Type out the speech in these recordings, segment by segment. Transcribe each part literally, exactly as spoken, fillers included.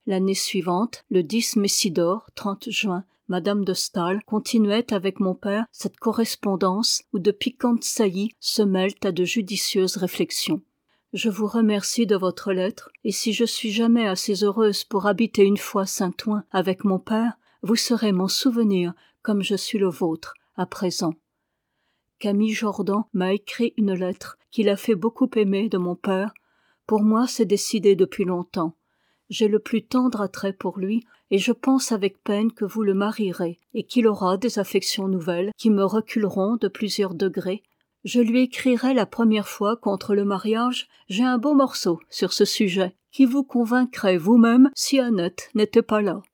L'année suivante, le dix Messidor, trente juin, Madame de Staël continuait avec mon père cette correspondance où de piquantes saillies se mêlent à de judicieuses réflexions. Je vous remercie de votre lettre, et si je suis jamais assez heureuse pour habiter une fois Saint-Ouen avec mon père, vous serez mon souvenir comme je suis le vôtre à présent. Camille Jordan m'a écrit une lettre qui l'a fait beaucoup aimer de mon père. Pour moi, c'est décidé depuis longtemps. J'ai le plus tendre attrait pour lui, et je pense avec peine que vous le marierez, et qu'il aura des affections nouvelles qui me reculeront de plusieurs degrés. Je lui écrirai la première fois contre le mariage. J'ai un beau morceau sur ce sujet, qui vous convaincrait vous-même si Annette n'était pas là.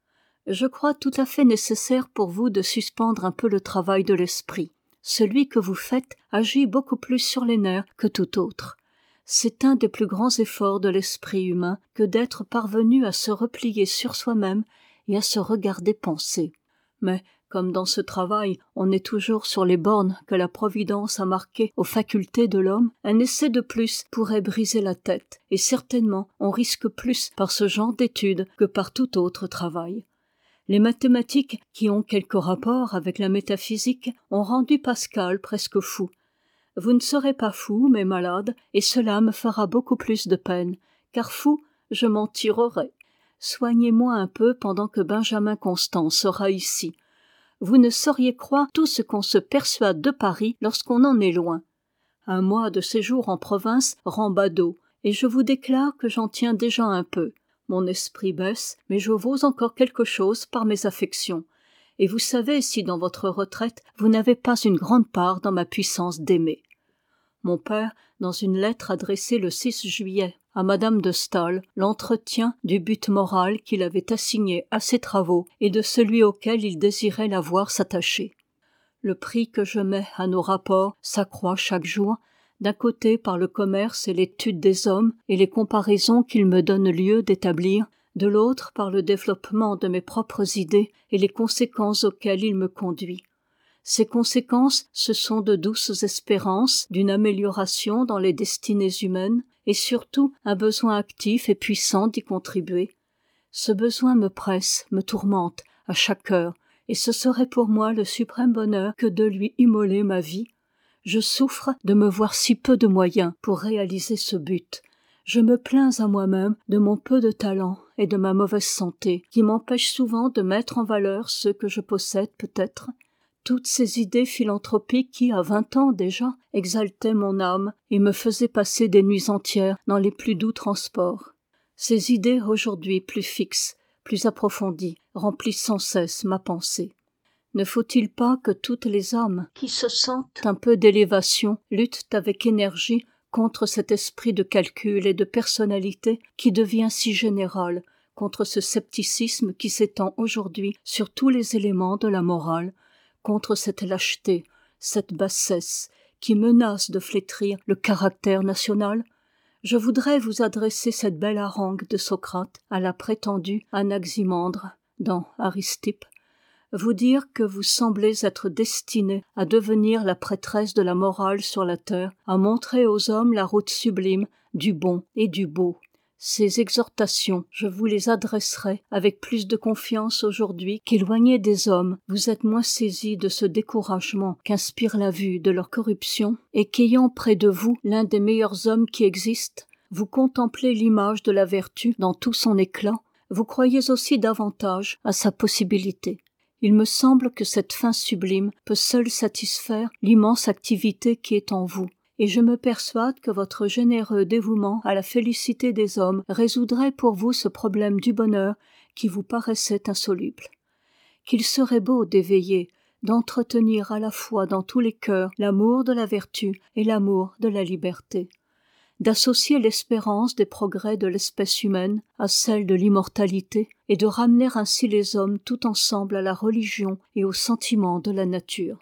Je crois tout à fait nécessaire pour vous de suspendre un peu le travail de l'esprit. Celui que vous faites agit beaucoup plus sur les nerfs que tout autre. C'est un des plus grands efforts de l'esprit humain que d'être parvenu à se replier sur soi-même et à se regarder penser. Mais, comme dans ce travail, on est toujours sur les bornes que la Providence a marquées aux facultés de l'homme, un essai de plus pourrait briser la tête, et certainement on risque plus par ce genre d'études que par tout autre travail. Les mathématiques, qui ont quelque rapport avec la métaphysique, ont rendu Pascal presque fou. Vous ne serez pas fou, mais malade, et cela me fera beaucoup plus de peine, car fou, je m'en tirerai. Soignez-moi un peu pendant que Benjamin Constant sera ici. Vous ne sauriez croire tout ce qu'on se persuade de Paris lorsqu'on en est loin. Un mois de séjour en province rend badaud, et je vous déclare que j'en tiens déjà un peu. Mon esprit baisse, mais je vaux encore quelque chose par mes affections. Et vous savez si dans votre retraite, vous n'avez pas une grande part dans ma puissance d'aimer. Mon père, dans une lettre adressée le six juillet à Madame de Staël, l'entretient du but moral qu'il avait assigné à ses travaux et de celui auquel il désirait la voir s'attacher. Le prix que je mets à nos rapports s'accroît chaque jour, d'un côté par le commerce et l'étude des hommes et les comparaisons qu'il me donne lieu d'établir, de l'autre par le développement de mes propres idées et les conséquences auxquelles il me conduit. Ces conséquences, ce sont de douces espérances d'une amélioration dans les destinées humaines et surtout un besoin actif et puissant d'y contribuer. Ce besoin me presse, me tourmente à chaque heure, et ce serait pour moi le suprême bonheur que de lui immoler ma vie. Je souffre de me voir si peu de moyens pour réaliser ce but. Je me plains à moi-même de mon peu de talent et de ma mauvaise santé, qui m'empêchent souvent de mettre en valeur ceux que je possède peut-être. Toutes ces idées philanthropiques qui, à vingt ans déjà, exaltaient mon âme et me faisaient passer des nuits entières dans les plus doux transports. Ces idées, aujourd'hui plus fixes, plus approfondies, remplissent sans cesse ma pensée. Ne faut-il pas que toutes les âmes qui se sentent un peu d'élévation luttent avec énergie contre cet esprit de calcul et de personnalité qui devient si général, contre ce scepticisme qui s'étend aujourd'hui sur tous les éléments de la morale, contre cette lâcheté, cette bassesse qui menace de flétrir le caractère national? Je voudrais vous adresser cette belle harangue de Socrate à la prétendue Anaximandre dans Aristippe, vous dire que vous semblez être destinée à devenir la prêtresse de la morale sur la terre, à montrer aux hommes la route sublime du bon et du beau. Ces exhortations, je vous les adresserai avec plus de confiance aujourd'hui qu'éloignés des hommes, vous êtes moins saisis de ce découragement qu'inspire la vue de leur corruption, et qu'ayant près de vous l'un des meilleurs hommes qui existent, vous contemplez l'image de la vertu dans tout son éclat, vous croyez aussi davantage à sa possibilité. Il me semble que cette fin sublime peut seule satisfaire l'immense activité qui est en vous, et je me persuade que votre généreux dévouement à la félicité des hommes résoudrait pour vous ce problème du bonheur qui vous paraissait insoluble. Qu'il serait beau d'éveiller, d'entretenir à la fois dans tous les cœurs l'amour de la vertu et l'amour de la liberté, d'associer l'espérance des progrès de l'espèce humaine à celle de l'immortalité et de ramener ainsi les hommes tout ensemble à la religion et aux sentiments de la nature.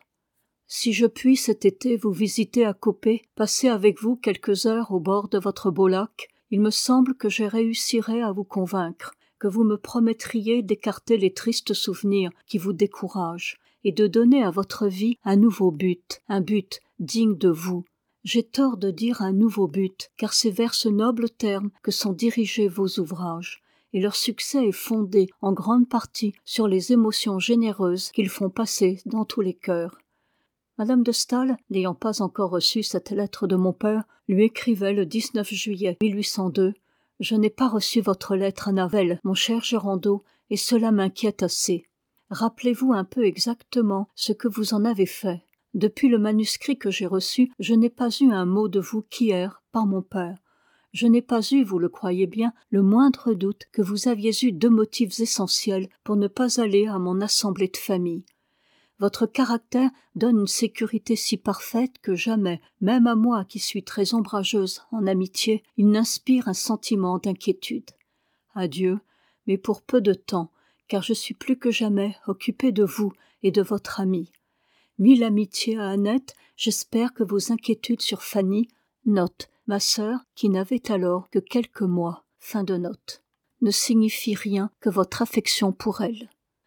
Si je puis cet été vous visiter à Coppet, passer avec vous quelques heures au bord de votre beau lac, il me semble que je réussirai à vous convaincre, que vous me promettriez d'écarter les tristes souvenirs qui vous découragent et de donner à votre vie un nouveau but, un but digne de vous. J'ai tort de dire un nouveau but, car c'est vers ce noble terme que sont dirigés vos ouvrages, et leur succès est fondé en grande partie sur les émotions généreuses qu'ils font passer dans tous les cœurs. Madame de Staël, n'ayant pas encore reçu cette lettre de mon père, lui écrivait le dix-neuf juillet mille huit cent deux « Je n'ai pas reçu votre lettre à Navel, mon cher Gérandeau, et cela m'inquiète assez. Rappelez-vous un peu exactement ce que vous en avez fait. Depuis le manuscrit que j'ai reçu, je n'ai pas eu un mot de vous qu'hier, par mon père. Je n'ai pas eu, vous le croyez bien, le moindre doute que vous aviez eu deux motifs essentiels pour ne pas aller à mon assemblée de famille. Votre caractère donne une sécurité si parfaite que jamais, même à moi qui suis très ombrageuse en amitié, il n'inspire un sentiment d'inquiétude. Adieu, mais pour peu de temps, car je suis plus que jamais occupée de vous et de votre amie. Mille amitiés à Annette, j'espère que vos inquiétudes sur Fanny, note, ma sœur, qui n'avait alors que quelques mois, fin de note, ne signifient rien que votre affection pour elle.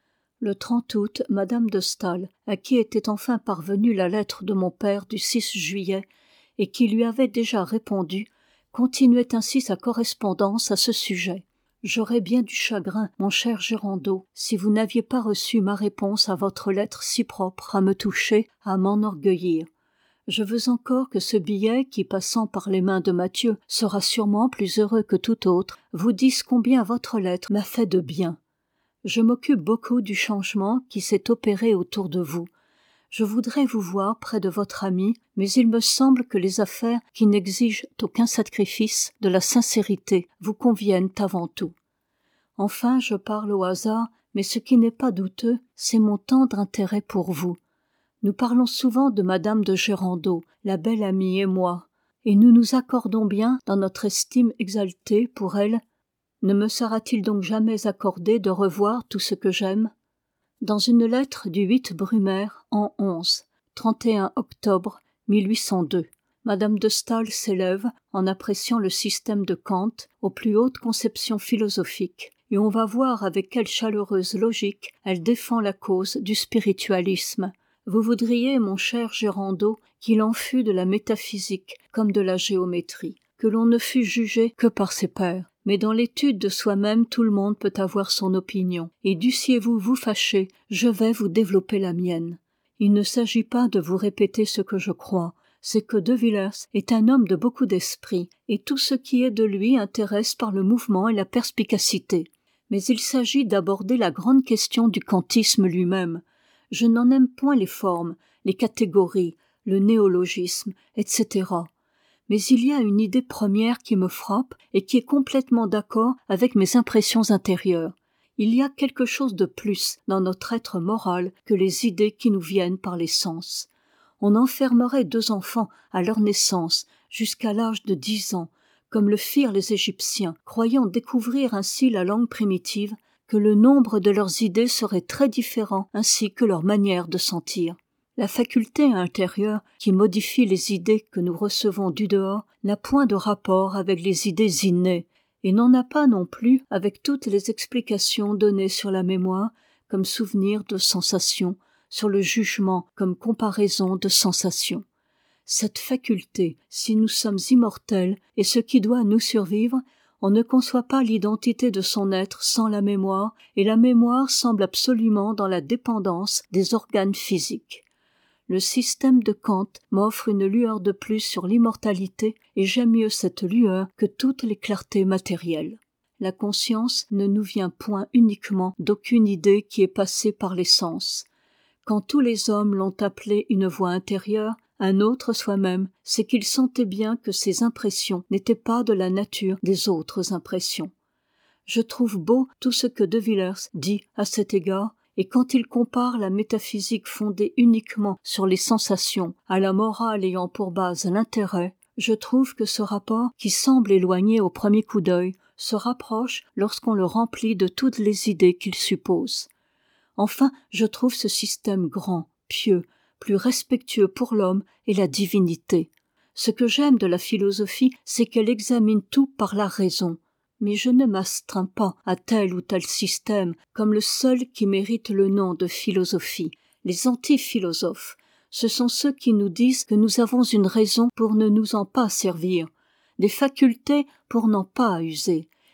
Le trente août, Madame de Staël, à qui était enfin parvenue la lettre de mon père du six juillet, et qui lui avait déjà répondu, continuait ainsi sa correspondance à ce sujet. J'aurais bien du chagrin, mon cher Gérandeau, si vous n'aviez pas reçu ma réponse à votre lettre si propre à me toucher, à m'enorgueillir. Je veux encore que ce billet, qui passant par les mains de Mathieu sera sûrement plus heureux que tout autre, vous dise combien votre lettre m'a fait de bien. Je m'occupe beaucoup du changement qui s'est opéré autour de vous. Je voudrais vous voir près de votre ami, mais il me semble que les affaires qui n'exigent aucun sacrifice de la sincérité vous conviennent avant tout. Enfin, je parle au hasard, mais ce qui n'est pas douteux, c'est mon tendre intérêt pour vous. Nous parlons souvent de Madame de Gérandeau, la belle amie et moi, et nous nous accordons bien dans notre estime exaltée pour elle. Ne me sera-t-il donc jamais accordé de revoir tout ce que j'aime ? Dans une lettre du huit Brumaire, an onze, trente et un octobre mille huit cent deux, Madame de Staël s'élève, en appréciant le système de Kant, aux plus hautes conceptions philosophiques, et on va voir avec quelle chaleureuse logique elle défend la cause du spiritualisme. Vous voudriez, mon cher Gérandeau, qu'il en fût de la métaphysique comme de la géométrie, que l'on ne fût jugé que par ses pairs. Mais dans l'étude de soi-même, tout le monde peut avoir son opinion, et dussiez-vous vous fâcher, je vais vous développer la mienne. Il ne s'agit pas de vous répéter ce que je crois, c'est que De Villers est un homme de beaucoup d'esprit, et tout ce qui est de lui intéresse par le mouvement et la perspicacité. Mais il s'agit d'aborder la grande question du kantisme lui-même. Je n'en aime point les formes, les catégories, le néologisme, et cetera. Mais il y a une idée première qui me frappe et qui est complètement d'accord avec mes impressions intérieures. Il y a quelque chose de plus dans notre être moral que les idées qui nous viennent par les sens. On enfermerait deux enfants à leur naissance jusqu'à l'âge de dix ans, comme le firent les Égyptiens, croyant découvrir ainsi la langue primitive, que le nombre de leurs idées serait très différent ainsi que leur manière de sentir. La faculté intérieure qui modifie les idées que nous recevons du dehors n'a point de rapport avec les idées innées et n'en a pas non plus avec toutes les explications données sur la mémoire comme souvenir de sensations, sur le jugement comme comparaison de sensations. Cette faculté, si nous sommes immortels, est ce qui doit nous survivre. On ne conçoit pas l'identité de son être sans la mémoire, et la mémoire semble absolument dans la dépendance des organes physiques. Le système de Kant m'offre une lueur de plus sur l'immortalité et j'aime mieux cette lueur que toutes les clartés matérielles. La conscience ne nous vient point uniquement d'aucune idée qui est passée par les sens. Quand tous les hommes l'ont appelée une voix intérieure, un autre soi-même, c'est qu'il sentait bien que ces impressions n'étaient pas de la nature des autres impressions. Je trouve beau tout ce que De Villers dit à cet égard, et quand il compare la métaphysique fondée uniquement sur les sensations à la morale ayant pour base l'intérêt, je trouve que ce rapport, qui semble éloigné au premier coup d'œil, se rapproche lorsqu'on le remplit de toutes les idées qu'il suppose. Enfin, je trouve ce système grand, pieux, plus respectueux pour l'homme et la divinité. Ce que j'aime de la philosophie, c'est qu'elle examine tout par la raison. Mais je ne m'astreins pas à tel ou tel système comme le seul qui mérite le nom de philosophie. Les anti-philosophes, ce sont ceux qui nous disent que nous avons une raison pour ne nous en pas servir, des facultés pour n'en pas user,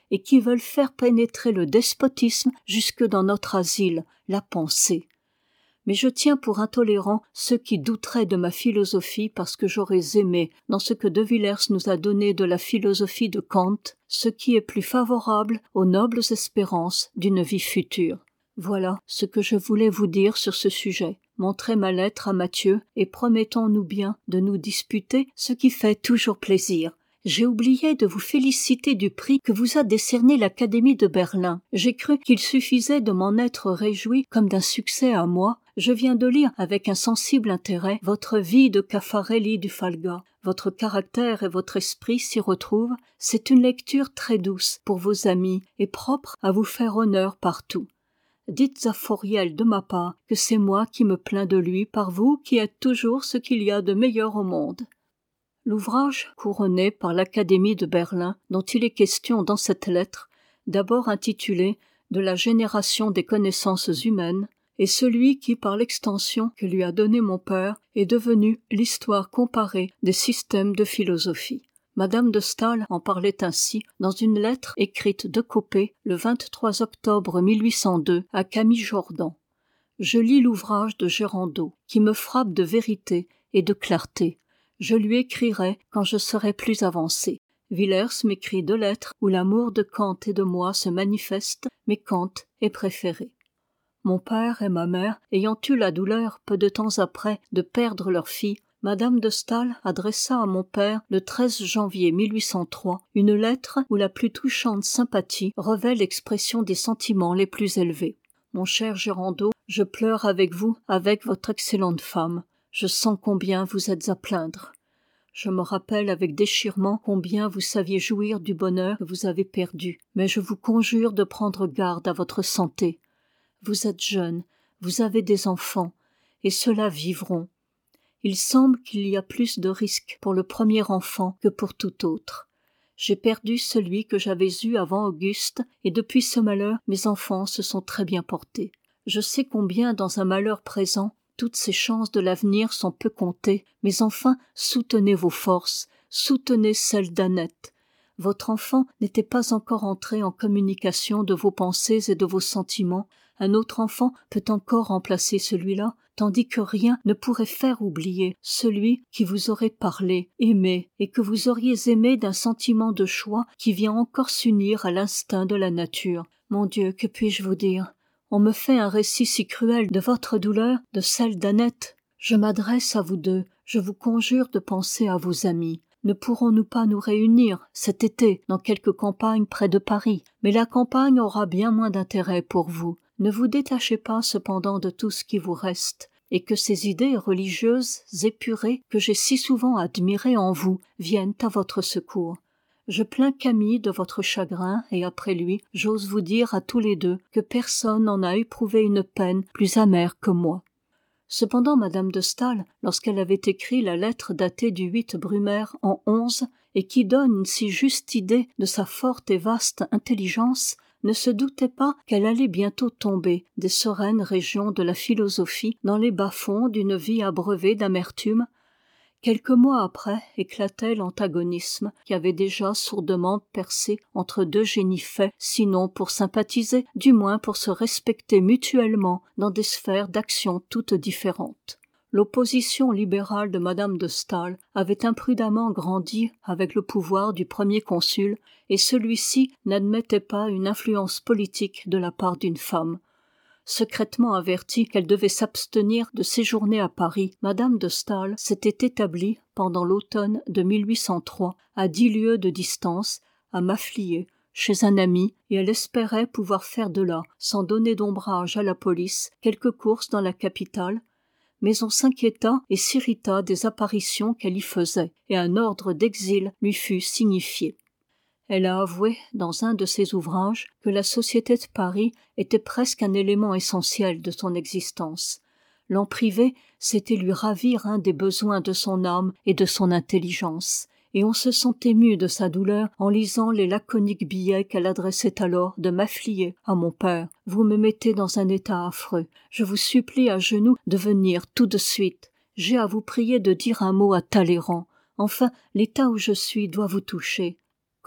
et qui veulent faire pénétrer le despotisme jusque dans notre asile, la pensée. Mais je tiens pour intolérants ceux qui douteraient de ma philosophie parce que j'aurais aimé, dans ce que De Villers nous a donné de la philosophie de Kant, ce qui est plus favorable aux nobles espérances d'une vie future. Voilà ce que je voulais vous dire sur ce sujet. Montrez ma lettre à Mathieu et promettons-nous bien de nous disputer, ce qui fait toujours plaisir. J'ai oublié de vous féliciter du prix que vous a décerné l'Académie de Berlin. J'ai cru qu'il suffisait de m'en être réjoui comme d'un succès à moi. Je viens de lire avec un sensible intérêt votre vie de Caffarelli du Falga. Votre caractère et votre esprit s'y retrouvent. C'est une lecture très douce pour vos amis et propre à vous faire honneur partout. Dites à Fauriel de ma part que c'est moi qui me plains de lui par vous qui êtes toujours ce qu'il y a de meilleur au monde. L'ouvrage couronné par l'Académie de Berlin, dont il est question dans cette lettre, d'abord intitulé « De la génération des connaissances humaines », est celui qui, par l'extension que lui a donnée mon père, est devenu l'histoire comparée des systèmes de philosophie. Madame de Staël en parlait ainsi dans une lettre écrite de Coppet le vingt-trois octobre mille huit cent deux à Camille Jordan. Je lis l'ouvrage de Gérandeau, qui me frappe de vérité et de clarté. Je lui écrirai quand je serai plus avancé. Villers m'écrit deux lettres où l'amour de Kant et de moi se manifeste, mais Kant est préféré. Mon père et ma mère, ayant eu la douleur, peu de temps après, de perdre leur fille, Madame de Staël adressa à mon père, le treize janvier mille huit cent trois, une lettre où la plus touchante sympathie revêt l'expression des sentiments les plus élevés. Mon cher Gérandeau, je pleure avec vous, avec votre excellente femme. Je sens combien vous êtes à plaindre. Je me rappelle avec déchirement combien vous saviez jouir du bonheur que vous avez perdu, mais je vous conjure de prendre garde à votre santé. Vous êtes jeune, vous avez des enfants, et ceux-là vivront. Il semble qu'il y a plus de risques pour le premier enfant que pour tout autre. J'ai perdu celui que j'avais eu avant Auguste, et depuis ce malheur, mes enfants se sont très bien portés. Je sais combien dans un malheur présent, toutes ces chances de l'avenir sont peu comptées, mais enfin, soutenez vos forces, soutenez celles d'Annette. Votre enfant n'était pas encore entré en communication de vos pensées et de vos sentiments. Un autre enfant peut encore remplacer celui-là, tandis que rien ne pourrait faire oublier celui qui vous aurait parlé, aimé, et que vous auriez aimé d'un sentiment de choix qui vient encore s'unir à l'instinct de la nature. Mon Dieu, que puis-je vous dire ? On me fait un récit si cruel de votre douleur, de celle d'Annette. Je m'adresse à vous deux, je vous conjure de penser à vos amis. Ne pourrons-nous pas nous réunir cet été dans quelque campagne près de Paris ? Mais la campagne aura bien moins d'intérêt pour vous. Ne vous détachez pas cependant de tout ce qui vous reste, et que ces idées religieuses épurées que j'ai si souvent admirées en vous viennent à votre secours. Je plains Camille de votre chagrin, et après lui, j'ose vous dire à tous les deux que personne n'en a éprouvé une peine plus amère que moi. Cependant, Madame de Staël, lorsqu'elle avait écrit la lettre datée du huit Brumaire en onze, et qui donne une si juste idée de sa forte et vaste intelligence, ne se doutait pas qu'elle allait bientôt tomber des sereines régions de la philosophie dans les bas-fonds d'une vie abreuvée d'amertume. Quelques mois après éclatait l'antagonisme qui avait déjà sourdement percé entre deux génies faits, sinon pour sympathiser, du moins pour se respecter mutuellement dans des sphères d'action toutes différentes. L'opposition libérale de Madame de Staël avait imprudemment grandi avec le pouvoir du premier consul, et celui-ci n'admettait pas une influence politique de la part d'une femme. Secrètement avertie qu'elle devait s'abstenir de séjourner à Paris, Madame de Staël s'était établie pendant l'automne de mille huit cent trois à dix lieues de distance, à Maffliers, chez un ami, et elle espérait pouvoir faire de là, sans donner d'ombrage à la police, quelques courses dans la capitale, mais on s'inquiéta et s'irrita des apparitions qu'elle y faisait, et un ordre d'exil lui fut signifié. Elle a avoué, dans un de ses ouvrages, que la société de Paris était presque un élément essentiel de son existence. L'en priver, c'était lui ravir un des besoins de son âme et de son intelligence, et on se sent ému de sa douleur en lisant les laconiques billets qu'elle adressait alors de Maffliers à mon père. « Vous me mettez dans un état affreux. Je vous supplie à genoux de venir tout de suite. J'ai à vous prier de dire un mot à Talleyrand. Enfin, l'état où je suis doit vous toucher.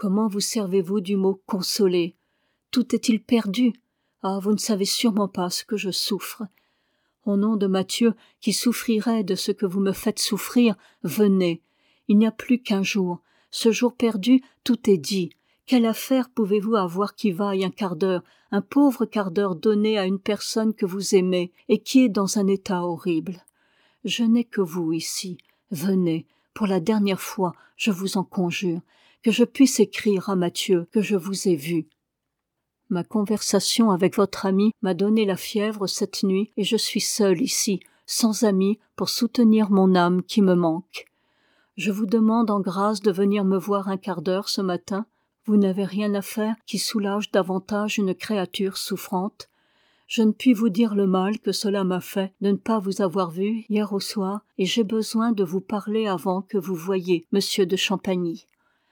Comment vous servez-vous du mot « consoler » ? Tout est-il perdu ? Ah, vous ne savez sûrement pas ce que je souffre. Au nom de Mathieu, qui souffrirait de ce que vous me faites souffrir, venez. Il n'y a plus qu'un jour. Ce jour perdu, tout est dit. Quelle affaire pouvez-vous avoir qui vaille un quart d'heure, un pauvre quart d'heure donné à une personne que vous aimez et qui est dans un état horrible ? Je n'ai que vous ici. Venez, pour la dernière fois, je vous en conjure, que je puisse écrire à Mathieu que je vous ai vu. Ma conversation avec votre ami m'a donné la fièvre cette nuit et je suis seule ici, sans amis pour soutenir mon âme qui me manque. Je vous demande en grâce de venir me voir un quart d'heure ce matin. Vous n'avez rien à faire qui soulage davantage une créature souffrante. Je ne puis vous dire le mal que cela m'a fait de ne pas vous avoir vu hier au soir et j'ai besoin de vous parler avant que vous voyiez Monsieur de Champagny.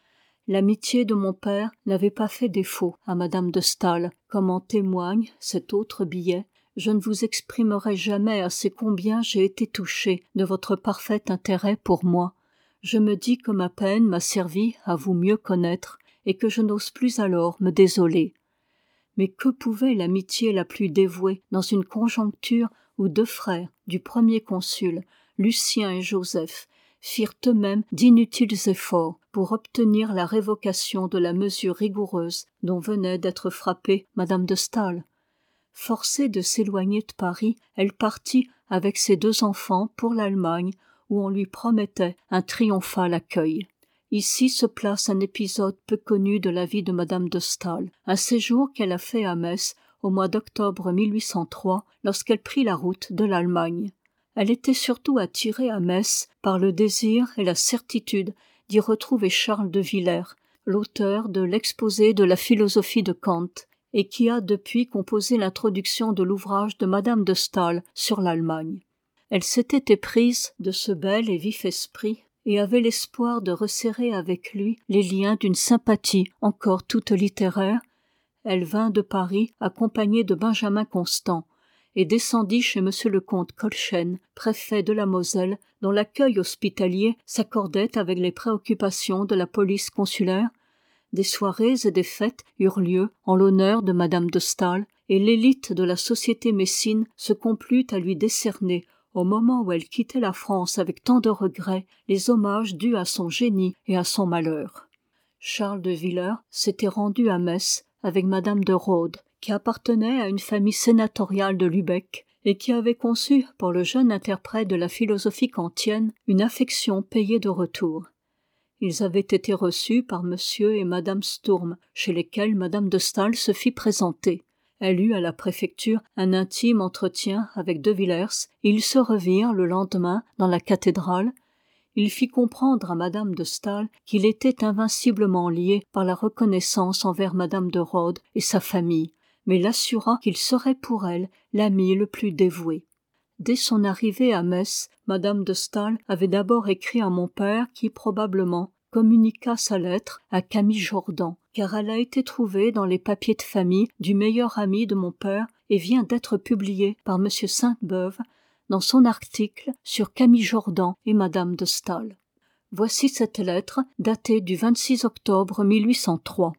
L'amitié de mon père n'avait pas fait défaut à Madame de Staël, comme en témoigne cet autre billet. Je ne vous exprimerai jamais assez combien j'ai été touchée de votre parfait intérêt pour moi. Je me dis que ma peine m'a servi à vous mieux connaître et que je n'ose plus alors me désoler. Mais que pouvait l'amitié la plus dévouée dans une conjoncture où deux frères du premier consul, Lucien et Joseph, firent eux-mêmes d'inutiles efforts pour obtenir la révocation de la mesure rigoureuse dont venait d'être frappée Madame de Staël. Forcée de s'éloigner de Paris, elle partit avec ses deux enfants pour l'Allemagne où on lui promettait un triomphal accueil. Ici se place un épisode peu connu de la vie de Madame de Staël, un séjour qu'elle a fait à Metz au mois d'octobre mille huit cent trois lorsqu'elle prit la route de l'Allemagne. Elle était surtout attirée à Metz par le désir et la certitude d'y retrouver Charles de Villers, l'auteur de l'exposé de la philosophie de Kant, et qui a depuis composé l'introduction de l'ouvrage de Madame de Staël sur l'Allemagne. Elle s'était éprise de ce bel et vif esprit et avait l'espoir de resserrer avec lui les liens d'une sympathie encore toute littéraire. Elle vint de Paris accompagnée de Benjamin Constant et descendit chez monsieur le comte Colchen, préfet de la Moselle, dont l'accueil hospitalier s'accordait avec les préoccupations de la police consulaire. Des soirées et des fêtes eurent lieu en l'honneur de Madame de Staël, et l'élite de la société messine se complut à lui décerner, au moment où elle quittait la France avec tant de regrets, les hommages dus à son génie et à son malheur. Charles de Villers s'était rendu à Metz avec Madame de Rhodes, qui appartenait à une famille sénatoriale de Lübeck et qui avait conçu pour le jeune interprète de la philosophie kantienne une affection payée de retour. Ils avaient été reçus par monsieur et madame Sturm, chez lesquels Madame de Staël se fit présenter. Elle eut à la préfecture un intime entretien avec de Villers et ils se revirent le lendemain dans la cathédrale. Il fit comprendre à Madame de Staël qu'il était invinciblement lié par la reconnaissance envers Madame de Rhodes et sa famille, mais l'assura qu'il serait pour elle l'ami le plus dévoué. Dès son arrivée à Metz, Madame de Staël avait d'abord écrit à mon père qui, probablement, communiqua sa lettre à Camille Jordan, car elle a été trouvée dans les papiers de famille du meilleur ami de mon père et vient d'être publiée par monsieur Sainte-Beuve dans son article sur Camille Jordan et Madame de Staël. Voici cette lettre, datée du vingt-six octobre mille huit cent trois.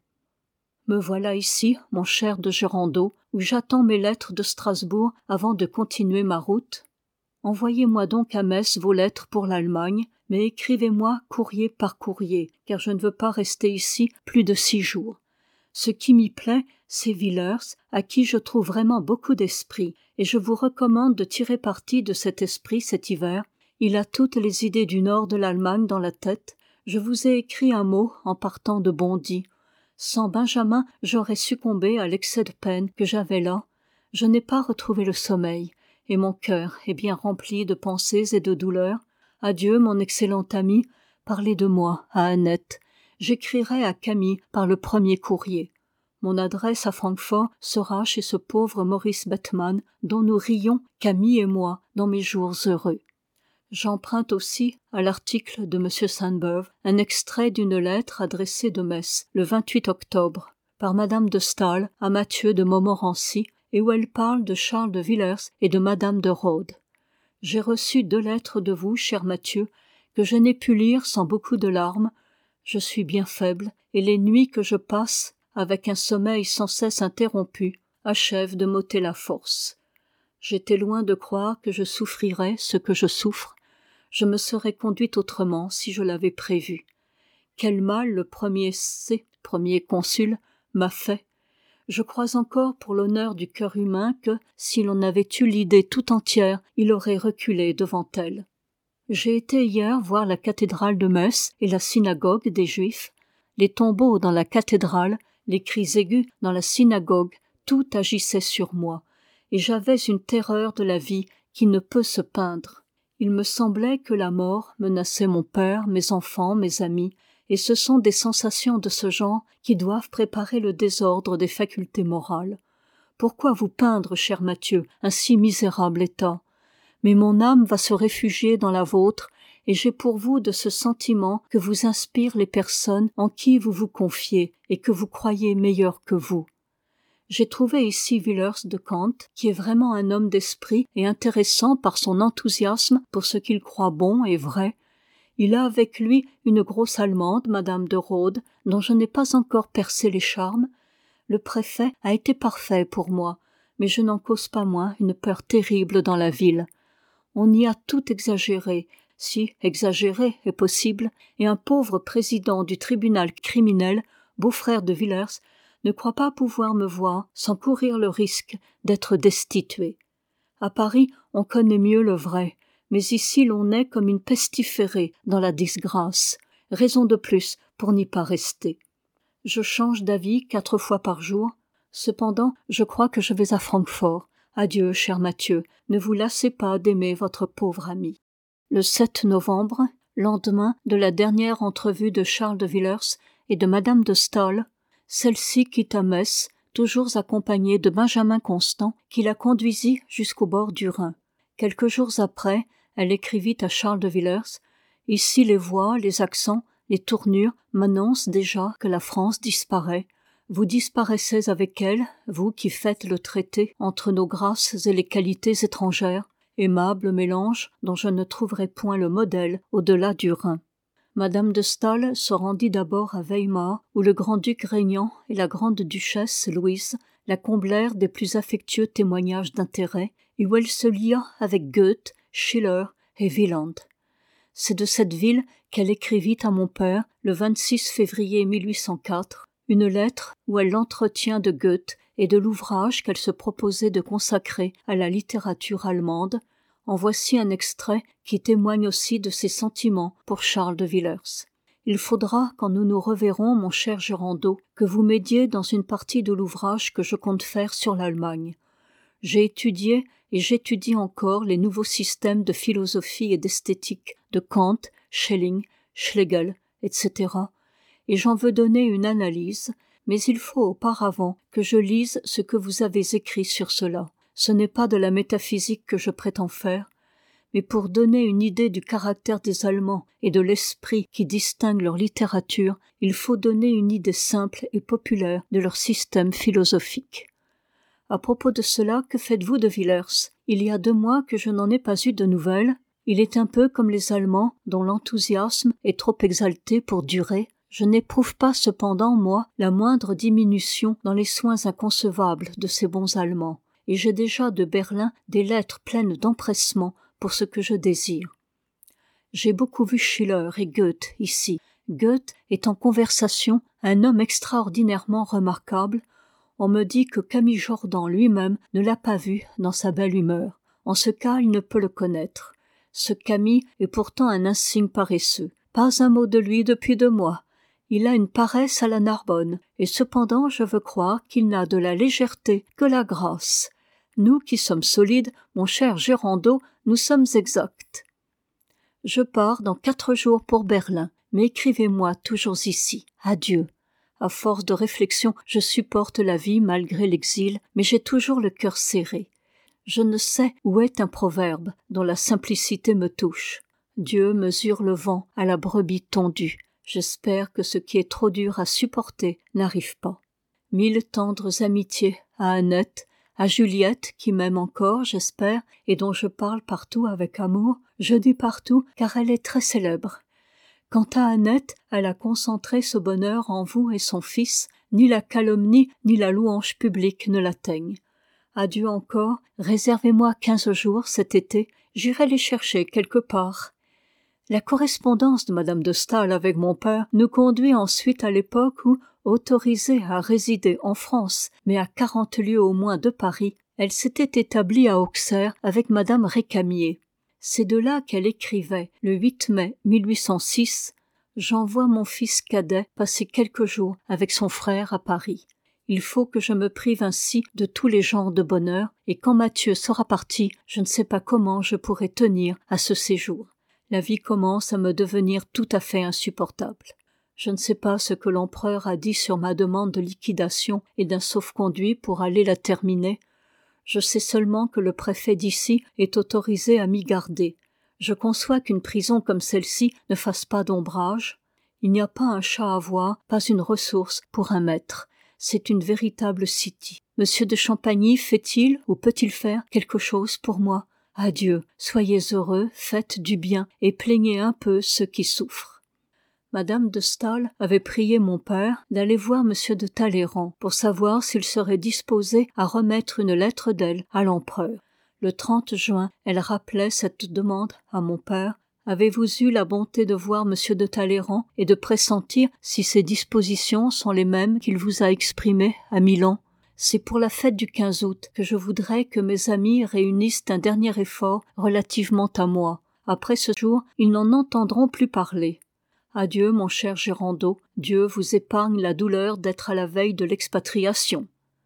Me voilà ici, mon cher de Gerandeau, où j'attends mes lettres de Strasbourg avant de continuer ma route. Envoyez-moi donc à Metz vos lettres pour l'Allemagne, mais écrivez-moi courrier par courrier, car je ne veux pas rester ici plus de six jours. Ce qui m'y plaît, c'est Villers, à qui je trouve vraiment beaucoup d'esprit, et je vous recommande de tirer parti de cet esprit cet hiver. Il a toutes les idées du nord de l'Allemagne dans la tête. Je vous ai écrit un mot en partant de Bondy. Sans Benjamin, j'aurais succombé à l'excès de peine que j'avais là. Je n'ai pas retrouvé le sommeil, et mon cœur est bien rempli de pensées et de douleurs. Adieu, mon excellent ami, parlez de moi à Annette. J'écrirai à Camille par le premier courrier. Mon adresse à Francfort sera chez ce pauvre Maurice Bettmann, dont nous rions, Camille et moi, dans mes jours heureux. J'emprunte aussi à l'article de monsieur Sainte-Beuve un extrait d'une lettre adressée de Metz le vingt-huit octobre par Madame de Staël à Mathieu de Montmorency et où elle parle de Charles de Villers et de Madame de Rhodes. J'ai reçu deux lettres de vous, cher Mathieu, que je n'ai pu lire sans beaucoup de larmes. Je suis bien faible, et les nuits que je passe, avec un sommeil sans cesse interrompu, achèvent de m'ôter la force. J'étais loin de croire que je souffrirais ce que je souffre. Je me serais conduite autrement si je l'avais prévu. Quel mal le premier C, premier consul, m'a fait. Je crois encore pour l'honneur du cœur humain que, si l'on avait eu l'idée tout entière, il aurait reculé devant elle. J'ai été hier voir la cathédrale de Metz et la synagogue des Juifs. Les tombeaux dans la cathédrale, les cris aigus dans la synagogue, tout agissait sur moi, et j'avais une terreur de la vie qui ne peut se peindre. Il me semblait que la mort menaçait mon père, mes enfants, mes amis, et ce sont des sensations de ce genre qui doivent préparer le désordre des facultés morales. Pourquoi vous peindre, cher Mathieu, un si misérable état ? Mais mon âme va se réfugier dans la vôtre, et j'ai pour vous de ce sentiment que vous inspirent les personnes en qui vous vous confiez et que vous croyez meilleurs que vous. J'ai trouvé ici Villers de Kant, qui est vraiment un homme d'esprit et intéressant par son enthousiasme pour ce qu'il croit bon et vrai. Il a avec lui une grosse Allemande, Madame de Rode, dont je n'ai pas encore percé les charmes. Le préfet a été parfait pour moi, mais je n'en cause pas moins une peur terrible dans la ville. On y a tout exagéré, si exagéré est possible, et un pauvre président du tribunal criminel, beau-frère de Villers, ne croit pas pouvoir me voir sans courir le risque d'être destitué. À Paris, on connaît mieux le vrai, mais ici l'on est comme une pestiférée dans la disgrâce, raison de plus pour n'y pas rester. Je change d'avis quatre fois par jour, cependant je crois que je vais à Francfort. Adieu, cher Mathieu, ne vous lassez pas d'aimer votre pauvre ami. Le sept novembre, lendemain de la dernière entrevue de Charles de Villers et de Madame de Staël, celle-ci quitta Metz, toujours accompagnée de Benjamin Constant, qui la conduisit jusqu'au bord du Rhin. Quelques jours après, elle écrivit à Charles de Villers « Ici les voix, les accents, les tournures m'annoncent déjà que la France disparaît. Vous disparaissez avec elle, vous qui faites le traité entre nos grâces et les qualités étrangères, aimable mélange dont je ne trouverai point le modèle au-delà du Rhin. » Madame de Staël se rendit d'abord à Weimar, où le grand-duc régnant et la grande-duchesse Louise la comblèrent des plus affectueux témoignages d'intérêt, et où elle se lia avec Goethe, Schiller et Wieland. C'est de cette ville qu'elle écrivit à mon père, le vingt-six février mille huit cent quatre, une lettre où elle l'entretient de Goethe et de l'ouvrage qu'elle se proposait de consacrer à la littérature allemande. En voici un extrait qui témoigne aussi de ses sentiments pour Charles de Villers. « Il faudra, quand nous nous reverrons, mon cher Gérando, que vous m'aidiez dans une partie de l'ouvrage que je compte faire sur l'Allemagne. J'ai étudié et j'étudie encore les nouveaux systèmes de philosophie et d'esthétique de Kant, Schelling, Schlegel, et cetera, et j'en veux donner une analyse, mais il faut auparavant que je lise ce que vous avez écrit sur cela. Ce n'est pas de la métaphysique que je prétends faire, mais pour donner une idée du caractère des Allemands et de l'esprit qui distingue leur littérature, il faut donner une idée simple et populaire de leur système philosophique. À propos de cela, que faites-vous de Villers ? Il y a deux mois que je n'en ai pas eu de nouvelles. Il est un peu comme les Allemands, dont l'enthousiasme est trop exalté pour durer. Je n'éprouve pas cependant, moi, la moindre diminution dans les soins inconcevables de ces bons Allemands, et j'ai déjà de Berlin des lettres pleines d'empressement pour ce que je désire. J'ai beaucoup vu Schiller et Goethe ici. Goethe est en conversation un homme extraordinairement remarquable. On me dit que Camille Jordan lui-même ne l'a pas vu dans sa belle humeur. En ce cas, il ne peut le connaître. Ce Camille est pourtant un insigne paresseux. Pas un mot de lui depuis deux mois. Il a une paresse à la Narbonne, et cependant je veux croire qu'il n'a de la légèreté que la grâce. Nous qui sommes solides, mon cher Gérando, nous sommes exacts. Je pars dans quatre jours pour Berlin, mais écrivez-moi toujours ici. Adieu. À force de réflexion, je supporte la vie malgré l'exil, mais j'ai toujours le cœur serré. Je ne sais où est un proverbe dont la simplicité me touche. Dieu mesure le vent à la brebis tondue. J'espère que ce qui est trop dur à supporter n'arrive pas. Mille tendres amitiés à Annette, à Juliette qui m'aime encore, j'espère, et dont je parle partout avec amour. Je dis partout car elle est très célèbre. Quant à Annette, elle a concentré ce bonheur en vous et son fils, ni la calomnie ni la louange publique ne l'atteignent. Adieu encore, réservez-moi quinze jours cet été, j'irai les chercher quelque part. La correspondance de madame de Staël avec mon père nous conduit ensuite à l'époque où, autorisée à résider en France, mais à quarante lieues au moins de Paris, elle s'était établie à Auxerre avec madame Récamier. C'est de là qu'elle écrivait, le huit mai mille huit cent six, « J'envoie mon fils cadet passer quelques jours avec son frère à Paris. Il faut que je me prive ainsi de tous les genres de bonheur, et quand Mathieu sera parti, je ne sais pas comment je pourrai tenir à ce séjour. La vie commence à me devenir tout à fait insupportable. Je ne sais pas ce que l'empereur a dit sur ma demande de liquidation et d'un sauf-conduit pour aller la terminer. Je sais seulement que le préfet d'ici est autorisé à m'y garder. Je conçois qu'une prison comme celle-ci ne fasse pas d'ombrage. Il n'y a pas un chat à voir, pas une ressource pour un maître. C'est une véritable city. Monsieur de Champagny fait-il ou peut-il faire quelque chose pour moi? Adieu, soyez heureux, faites du bien et plaignez un peu ceux qui souffrent. » Madame de Staël avait prié mon père d'aller voir monsieur de Talleyrand pour savoir s'il serait disposé à remettre une lettre d'elle à l'empereur. Le trente juin, elle rappelait cette demande à mon père. « Avez-vous eu la bonté de voir monsieur de Talleyrand et de pressentir si ses dispositions sont les mêmes qu'il vous a exprimées à Milan ? C'est pour la fête du quinze août que je voudrais que mes amis réunissent un dernier effort relativement à moi. Après ce jour, ils n'en entendront plus parler. Adieu, mon cher Gérando, Dieu vous épargne la douleur d'être à la veille de l'expatriation. »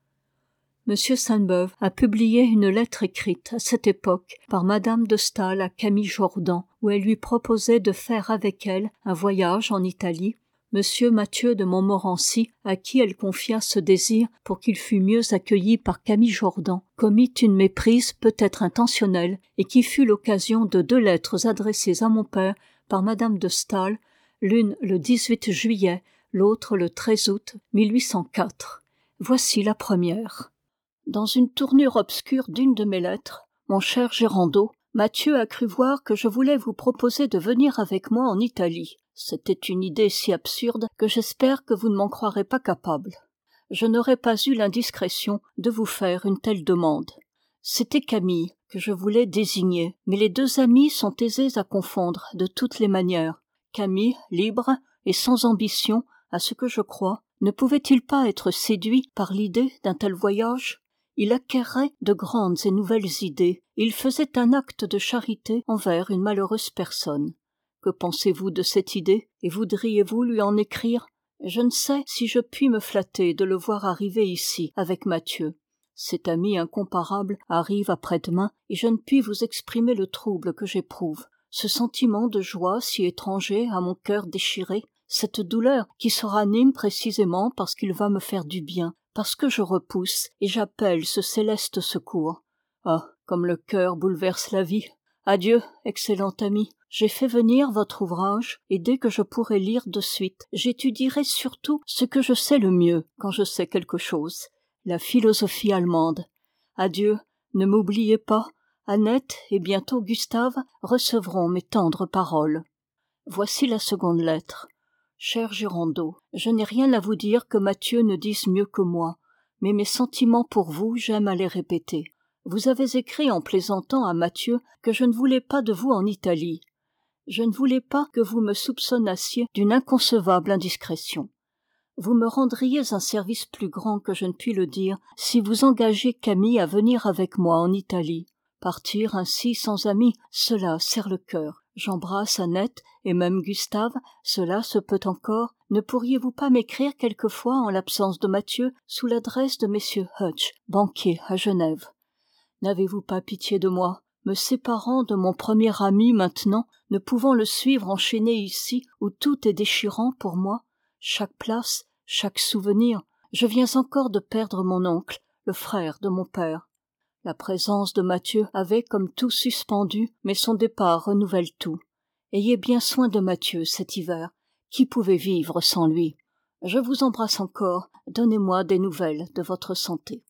Monsieur Sainte-Beuve a publié une lettre écrite à cette époque par madame de Staël à Camille Jordan, où elle lui proposait de faire avec elle un voyage en Italie. Monsieur Mathieu de Montmorency, à qui elle confia ce désir pour qu'il fût mieux accueilli par Camille Jordan, commit une méprise peut-être intentionnelle et qui fut l'occasion de deux lettres adressées à mon père par madame de Staël, l'une le dix-huit juillet, l'autre le treize août mille huit cent quatre. Voici la première. Dans une tournure obscure d'une de mes lettres, mon cher Gérando, Mathieu a cru voir que je voulais vous proposer de venir avec moi en Italie. C'était une idée si absurde que j'espère que vous ne m'en croirez pas capable. Je n'aurais pas eu l'indiscrétion de vous faire une telle demande. C'était Camille que je voulais désigner, mais les deux amis sont aisés à confondre de toutes les manières. Camille, libre et sans ambition, à ce que je crois, ne pouvait-il pas être séduit par l'idée d'un tel voyage ? Il acquérait de grandes et nouvelles idées, et il faisait un acte de charité envers une malheureuse personne. Que pensez-vous de cette idée, et voudriez-vous lui en écrire? Je ne sais si je puis me flatter de le voir arriver ici avec Mathieu. Cet ami incomparable arrive après-demain, et je ne puis vous exprimer le trouble que j'éprouve, ce sentiment de joie si étranger à mon cœur déchiré, cette douleur qui se ranime précisément parce qu'il va me faire du bien, parce que je repousse et j'appelle ce céleste secours. Ah, comme le cœur bouleverse la vie. Adieu, excellent ami. J'ai fait venir votre ouvrage, et dès que je pourrai lire de suite, j'étudierai surtout ce que je sais le mieux, quand je sais quelque chose, la philosophie allemande. Adieu, ne m'oubliez pas, Annette et bientôt Gustave recevront mes tendres paroles. Voici la seconde lettre. Cher Gérando, je n'ai rien à vous dire que Mathieu ne dise mieux que moi, mais mes sentiments pour vous, j'aime à les répéter. Vous avez écrit en plaisantant à Mathieu que je ne voulais pas de vous en Italie. Je ne voulais pas que vous me soupçonnassiez d'une inconcevable indiscrétion. Vous me rendriez un service plus grand que je ne puis le dire si vous engagiez Camille à venir avec moi en Italie. Partir ainsi sans amis, cela serre le cœur. J'embrasse Annette et même Gustave, cela se peut encore. Ne pourriez-vous pas m'écrire quelquefois en l'absence de Mathieu sous l'adresse de messieurs Hutch, banquiers à Genève? N'avez-vous pas pitié de moi, me séparant de mon premier ami maintenant, ne pouvant le suivre enchaîné ici où tout est déchirant pour moi, chaque place, chaque souvenir. Je viens encore de perdre mon oncle, le frère de mon père. La présence de Mathieu avait comme tout suspendu, mais son départ renouvelle tout. Ayez bien soin de Mathieu cet hiver. Qui pouvait vivre sans lui? Je vous embrasse encore. Donnez-moi des nouvelles de votre santé.